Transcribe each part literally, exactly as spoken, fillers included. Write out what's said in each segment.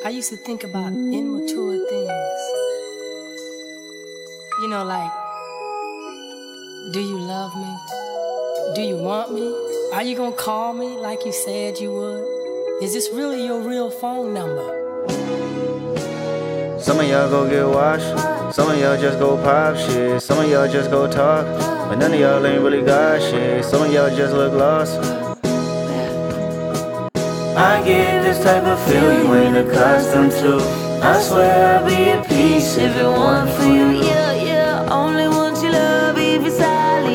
I used to think about immature things. You know, like, do you love me? Do you want me? Are you gonna call me like you said you would? Is this really your real phone number? Some of y'all go get washed, some of y'all just go pop shit, some of y'all just go talk, but none of y'all ain't really got shit, some of y'all just look lost. I get this type of feel you ain't accustomed to. I swear I'll be at peace if it weren't for you. Yeah, yeah, only want your love if it's solid.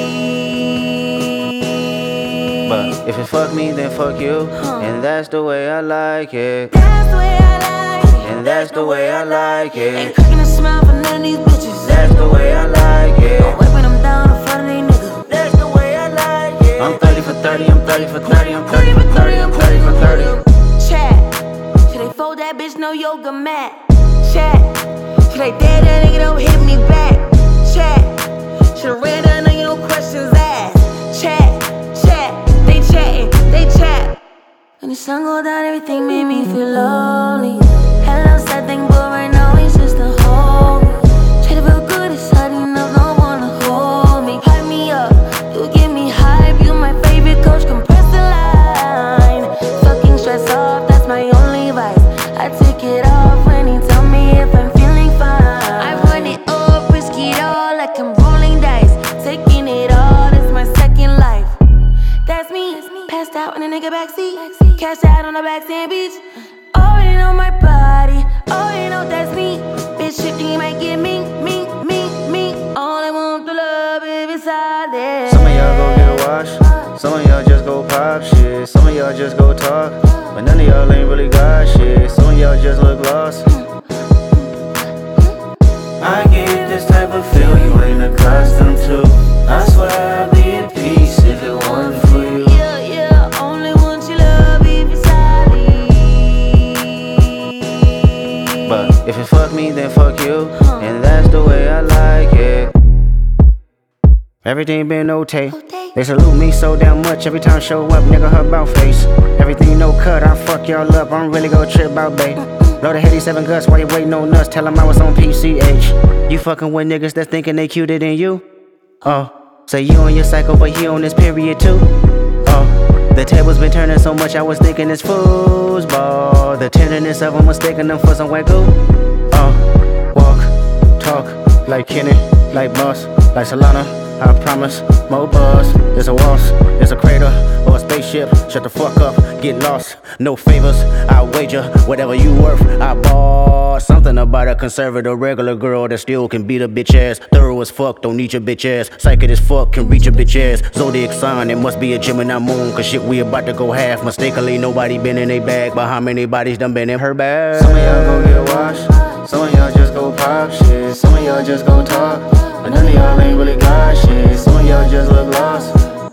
But if it fuck me, then fuck you, huh. And that's the way I like it. That's the way I like it. And that's the way I like it. Ain't cracking a smile for none of these bitches. That's the way I like it. Don't wait when I'm down in front of these niggas. That's the way I like it. I'm thirty for thirty, I'm thirty for thirty, I'm thirty for thirty, I'm thirty for thirty. Chat, should they fold that bitch no yoga mat? Chat, should they dare that nigga don't hit me back? Chat, should've ran that nigga no questions asked. Chat, chat, they chatting, they chat. When the sun go down, everything made me feel lonely. Hello, sad thing, but right now it's just a hold me. Try to feel good, it's hard enough, no one to hold me. Hype me up, you give me hype, you my favorite coach, compress the line. Fucking stress off, that's my only vice. I take it off when he tell me if I'm feeling fine. I run it up, risk it all like I'm rolling dice. Taking it all, it's my second life. That's me, passed out in a nigga backseat. Cash out on the backstand beach. Already know my body, already know that's me. Bitch, shifting, you might get me, me, me, me. All I want to love if it's solid. Some of y'all go get washed, some of y'all just go pop shit, some of y'all just go talk, but none of y'all ain't really got shit, some of y'all just look lost. I get this type of feel you ain't accustomed to. I swear I'd be at peace if it weren't for you. Yeah, yeah, only want your love if it's solid. But if it fuck me, then fuck you, and that's the way I like it. Everything been okay. They salute me so damn much every time I show up, nigga, her bout face. Everything no cut, I fuck y'all up, I'm really gon' trip out, babe. Load a heady seven guts while you waiting on nuts, tell them I was on P C H. You fucking with niggas that's thinking they cuter than you? Oh, say you on your cycle, but he on this period too? Oh, the tables been turning so much, I was thinking it's foosball. The tenderness of them mistaking them for some white goo. Oh, walk, talk, like Kenny, like Boss, like Solana. I promise, more buzz, there's a waltz, there's a crater, or a spaceship. Shut the fuck up, get lost, no favors, I wager, whatever you worth, I bought. Something about a conservative regular girl that still can beat a bitch ass. Thorough as fuck, don't need your bitch ass. Psychic as fuck, can reach your bitch ass. Zodiac sign, it must be a Gemini moon, cause shit we about to go half. Mistakenly, nobody been in they bag, but how many bodies done been in her bag? Some of y'all go get washed, some of y'all just go pop shit, some of y'all just go talk, but none of y'all ain't really got shit, some of y'all just look lost.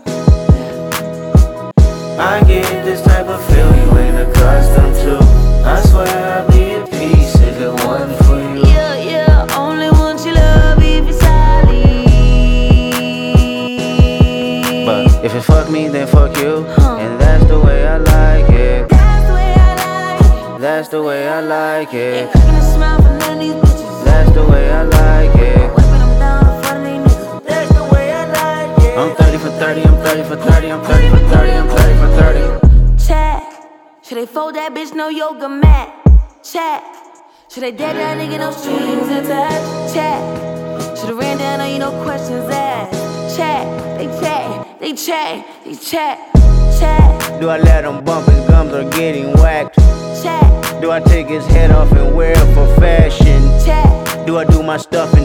I get this type of feel you ain't accustomed to. I swear I'd be at peace if it wasn't for you. Yeah, yeah, only want your love if it's solid. But if it fuck me, then fuck you, huh. And that's the way I like it. That's the way I like it. That's the way I like it. Ain't cracking a smile for none of these bitches. That's the way I like it. Don't wait when I'm down in front of these niggas. That's the way I like it. I'm thirty for thirty, I'm thirty for thirty, I'm thirty for thirty, I'm thirty for thirty. Chat, should they fold that bitch no yoga mat? Chat, should they dead that nigga no strings attached? Chat, should've ran down on you no questions asked. Chat, they chat, they chat, they chat, chat. Do I let him bump his gums or getting whacked? Chat, do I take his head off and wear it for fashion? Chat, do I do my stuff and